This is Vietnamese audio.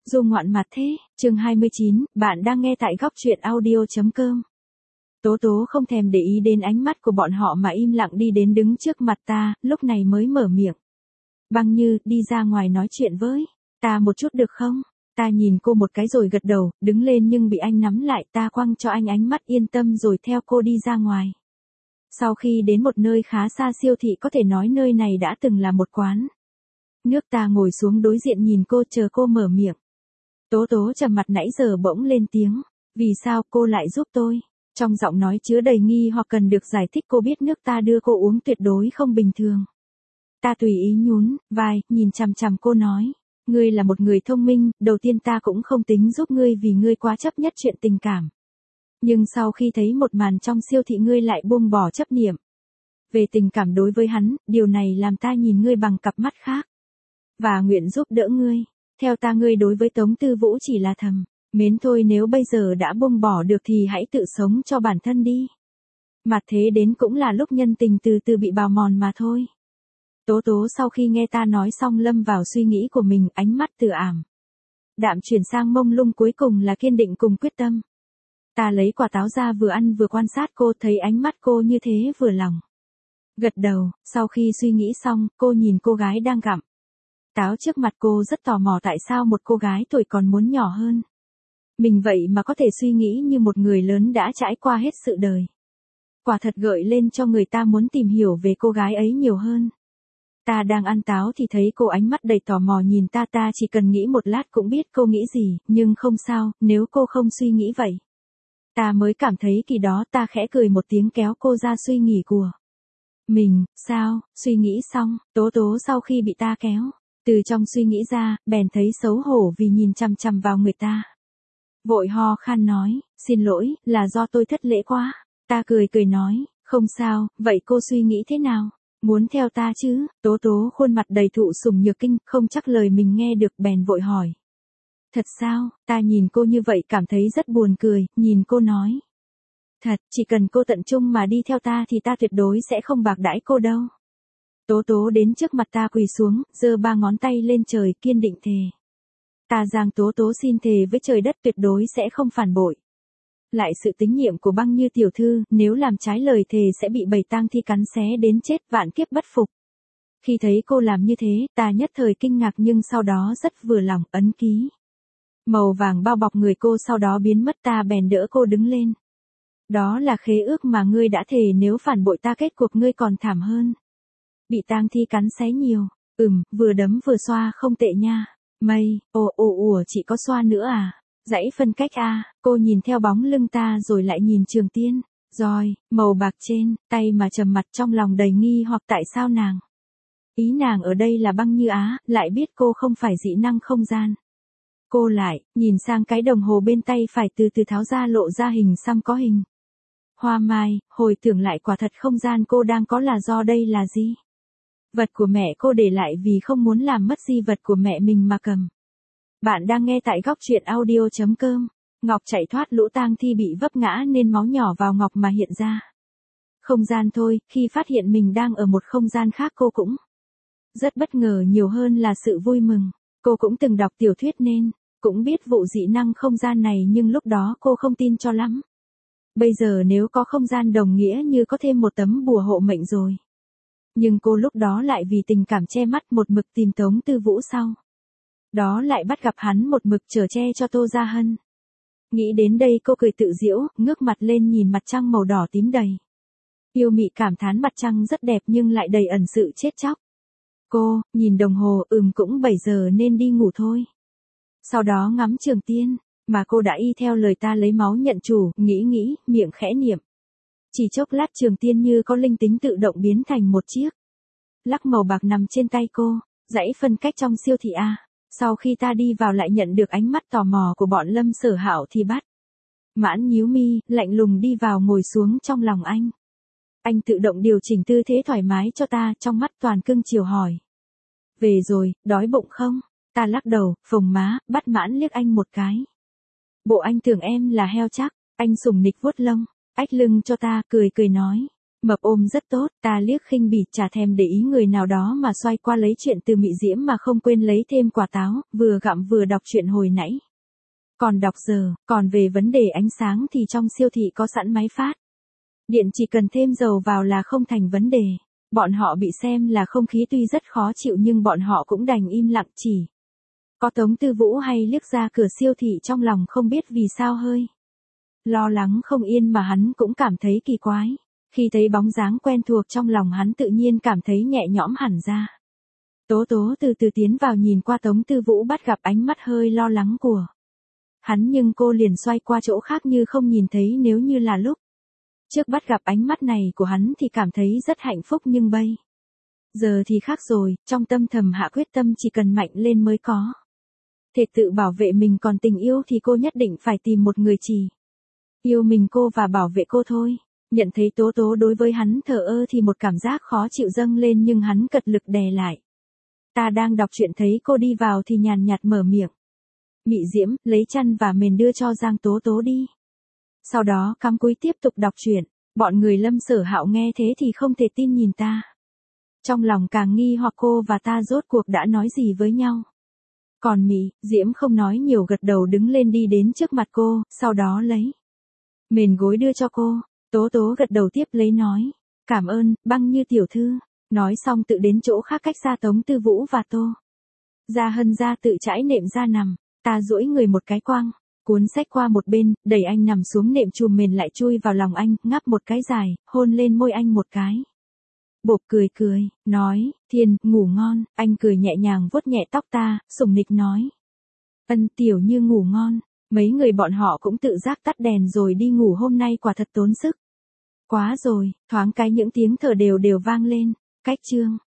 Du ngoạn mặt thế, chương 29, bạn đang nghe tại góc truyện audio.com. Tố Tố không thèm để ý đến ánh mắt của bọn họ mà im lặng đi đến đứng trước mặt ta, lúc này mới mở miệng. Băng Như, đi ra ngoài nói chuyện với ta một chút được không? Ta nhìn cô một cái rồi gật đầu, đứng lên nhưng bị anh nắm lại, ta quăng cho anh ánh mắt yên tâm rồi theo cô đi ra ngoài. Sau khi đến một nơi khá xa siêu thị, có thể nói nơi này đã từng là một quán nước, ta ngồi xuống đối diện nhìn cô chờ cô mở miệng. Tố Tố trầm mặt nãy giờ bỗng lên tiếng. Vì sao cô lại giúp tôi? Trong giọng nói chứa đầy nghi hoặc cần được giải thích. Cô biết nước ta đưa cô uống tuyệt đối không bình thường. Ta tùy ý nhún vai, nhìn chằm chằm cô nói. Ngươi là một người thông minh, đầu tiên ta cũng không tính giúp ngươi vì ngươi quá chấp nhất chuyện tình cảm. Nhưng sau khi thấy một màn trong siêu thị ngươi lại buông bỏ chấp niệm về tình cảm đối với hắn, điều này làm ta nhìn ngươi bằng cặp mắt khác. Và nguyện giúp đỡ ngươi. Theo ta, ngươi đối với Tống Tư Vũ chỉ là thầm mến thôi, nếu bây giờ đã buông bỏ được thì hãy tự sống cho bản thân đi. Mà thế đến cũng là lúc nhân tình từ từ bị bào mòn mà thôi. Tố Tố sau khi nghe ta nói xong lâm vào suy nghĩ của mình, ánh mắt từ ảm đạm chuyển sang mông lung, cuối cùng là kiên định cùng quyết tâm. Ta lấy quả táo ra vừa ăn vừa quan sát cô, thấy ánh mắt cô như thế vừa lòng. Gật đầu, sau khi suy nghĩ xong, cô nhìn cô gái đang gặm táo trước mặt cô, rất tò mò tại sao một cô gái tuổi còn muốn nhỏ hơn mình vậy mà có thể suy nghĩ như một người lớn đã trải qua hết sự đời. Quả thật gợi lên cho người ta muốn tìm hiểu về cô gái ấy nhiều hơn. Ta đang ăn táo thì thấy cô ánh mắt đầy tò mò nhìn ta, ta chỉ cần nghĩ một lát cũng biết cô nghĩ gì, nhưng không sao, nếu cô không suy nghĩ vậy. Ta mới cảm thấy kỳ đó, ta khẽ cười một tiếng kéo cô ra suy nghĩ của mình. Sao? Suy nghĩ xong, Tố Tố sau khi bị ta kéo từ trong suy nghĩ ra, bèn thấy xấu hổ vì nhìn chằm chằm vào người ta. Vội ho khan nói, xin lỗi, là do tôi thất lễ quá. Ta cười cười nói, không sao, vậy cô suy nghĩ thế nào? Muốn theo ta chứ? Tố Tố khuôn mặt đầy thụ sủng nhược kinh, không chắc lời mình nghe được bèn vội hỏi. Thật sao? Ta nhìn cô như vậy cảm thấy rất buồn cười, nhìn cô nói. Thật, chỉ cần cô tận trung mà đi theo ta thì ta tuyệt đối sẽ không bạc đãi cô đâu. Tố Tố đến trước mặt ta quỳ xuống, giơ 3 ngón tay lên trời, kiên định thề. Ta giang Tố Tố xin thề với trời đất tuyệt đối sẽ không phản bội lại sự tín nhiệm của Băng Như tiểu thư, nếu làm trái lời thề sẽ bị bầy tang thi cắn xé đến chết, vạn kiếp bất phục. Khi thấy cô làm như thế, ta nhất thời kinh ngạc nhưng sau đó rất vừa lòng, ấn ký màu vàng bao bọc người cô sau đó biến mất, ta bèn đỡ cô đứng lên. Đó là khế ước mà ngươi đã thề, nếu phản bội ta kết cuộc ngươi còn thảm hơn. Bị tang thi cắn xé nhiều. Vừa đấm vừa xoa không tệ nha. Mây, ủa chị có xoa nữa à? Dãy phân cách à? Cô nhìn theo bóng lưng ta rồi lại nhìn Trường Tiên, roi, màu bạc trên, tay mà trầm mặt, trong lòng đầy nghi hoặc tại sao nàng. Ý nàng ở đây là Băng Như á, lại biết cô không phải dị năng không gian. Cô lại, nhìn sang cái đồng hồ bên tay phải từ từ tháo ra, lộ ra hình xăm có hình hoa mai, hồi tưởng lại quả thật không gian cô đang có là do đây là gì? Vật của mẹ cô để lại vì không muốn làm mất di vật của mẹ mình mà cầm. Bạn đang nghe tại góc truyện audio.com. Ngọc chạy thoát lũ tang thi bị vấp ngã nên máu nhỏ vào ngọc mà hiện ra không gian thôi, khi phát hiện mình đang ở một không gian khác cô cũng rất bất ngờ, nhiều hơn là sự vui mừng. Cô cũng từng đọc tiểu thuyết nên cũng biết vụ dị năng không gian này, nhưng lúc đó cô không tin cho lắm. Bây giờ nếu có không gian đồng nghĩa như có thêm một tấm bùa hộ mệnh rồi. Nhưng cô lúc đó lại vì tình cảm che mắt một mực tìm Tống Tư Vũ, sau đó lại bắt gặp hắn một mực chở che cho Tô Gia Hân. Nghĩ đến đây cô cười tự giễu, ngước mặt lên nhìn mặt trăng màu đỏ tím đầy yêu mị, cảm thán mặt trăng rất đẹp nhưng lại đầy ẩn sự chết chóc. Cô nhìn đồng hồ, cũng 7 giờ nên đi ngủ thôi. Sau đó ngắm Trường Tiên, mà cô đã y theo lời ta lấy máu nhận chủ, nghĩ, miệng khẽ niệm. Chỉ chốc lát Trường Tiên như có linh tính tự động biến thành một chiếc lắc màu bạc nằm trên tay cô. Dãy phân cách trong siêu thị A. Sau khi ta đi vào lại nhận được ánh mắt tò mò của bọn Lâm Sở Hạo thì bắt mãn nhíu mi, lạnh lùng đi vào ngồi xuống trong lòng anh. Anh tự động điều chỉnh tư thế thoải mái cho ta, trong mắt toàn cưng chiều hỏi. Về rồi, đói bụng không? Ta lắc đầu, phồng má, bắt mãn liếc anh một cái. Bộ anh tưởng em là heo chắc. Anh sủng nịch vuốt lông ách lưng cho ta, cười nói. Mập ôm rất tốt, ta liếc khinh bỉ chả thèm để ý người nào đó mà xoay qua lấy chuyện từ Mị Diễm mà không quên lấy thêm quả táo, vừa gặm vừa đọc chuyện hồi nãy. Còn đọc giờ, còn về vấn đề ánh sáng thì trong siêu thị có sẵn máy phát. Điện chỉ cần thêm dầu vào là không thành vấn đề. Bọn họ bị xem là không khí tuy rất khó chịu nhưng bọn họ cũng đành im lặng chỉ. Có Tống Tư Vũ hay liếc ra cửa siêu thị trong lòng không biết vì sao hơi lo lắng không yên mà hắn cũng cảm thấy kỳ quái. Khi thấy bóng dáng quen thuộc trong lòng hắn tự nhiên cảm thấy nhẹ nhõm hẳn ra. Tố Tố từ từ tiến vào nhìn qua Tống Tư Vũ bắt gặp ánh mắt hơi lo lắng của hắn nhưng cô liền xoay qua chỗ khác như không nhìn thấy nếu như là lúc trước bắt gặp ánh mắt này của hắn thì cảm thấy rất hạnh phúc nhưng bây giờ thì khác rồi, trong tâm thầm hạ quyết tâm chỉ cần mạnh lên mới có thể tự bảo vệ mình còn tình yêu thì cô nhất định phải tìm một người chỉ yêu mình cô và bảo vệ cô thôi. Nhận thấy Tố Tố đối với hắn thờ ơ thì một cảm giác khó chịu dâng lên nhưng hắn cật lực đè lại. Ta đang đọc truyện thấy cô đi vào thì nhàn nhạt mở miệng. Mị Diễm, lấy chăn và mền đưa cho Giang Tố Tố đi. Sau đó cắm cúi tiếp tục đọc truyện. Bọn người Lâm Sở Hạo nghe thế thì không thể tin nhìn ta. Trong lòng càng nghi hoặc cô và ta rốt cuộc đã nói gì với nhau. Còn Mị Diễm không nói nhiều gật đầu đứng lên đi đến trước mặt cô, sau đó lấy mền gối đưa cho cô. Tố Tố gật đầu tiếp lấy nói. Cảm ơn, Băng Như tiểu thư. Nói xong tự đến chỗ khác cách xa Tống Tư Vũ và Tô Gia Hân ra tự trải nệm ra nằm. Ta duỗi người một cái quăng cuốn sách qua một bên, đẩy anh nằm xuống nệm chùm mền lại chui vào lòng anh, ngáp một cái dài, hôn lên môi anh một cái. Bộp cười cười, nói, Thiên, ngủ ngon, anh cười nhẹ nhàng vuốt nhẹ tóc ta, sủng nịch nói. Ân Tiểu Như ngủ ngon, mấy người bọn họ cũng tự giác tắt đèn rồi đi ngủ hôm nay quả thật tốn sức. Quá rồi, thoáng cái những tiếng thở đều đều vang lên, cách chương.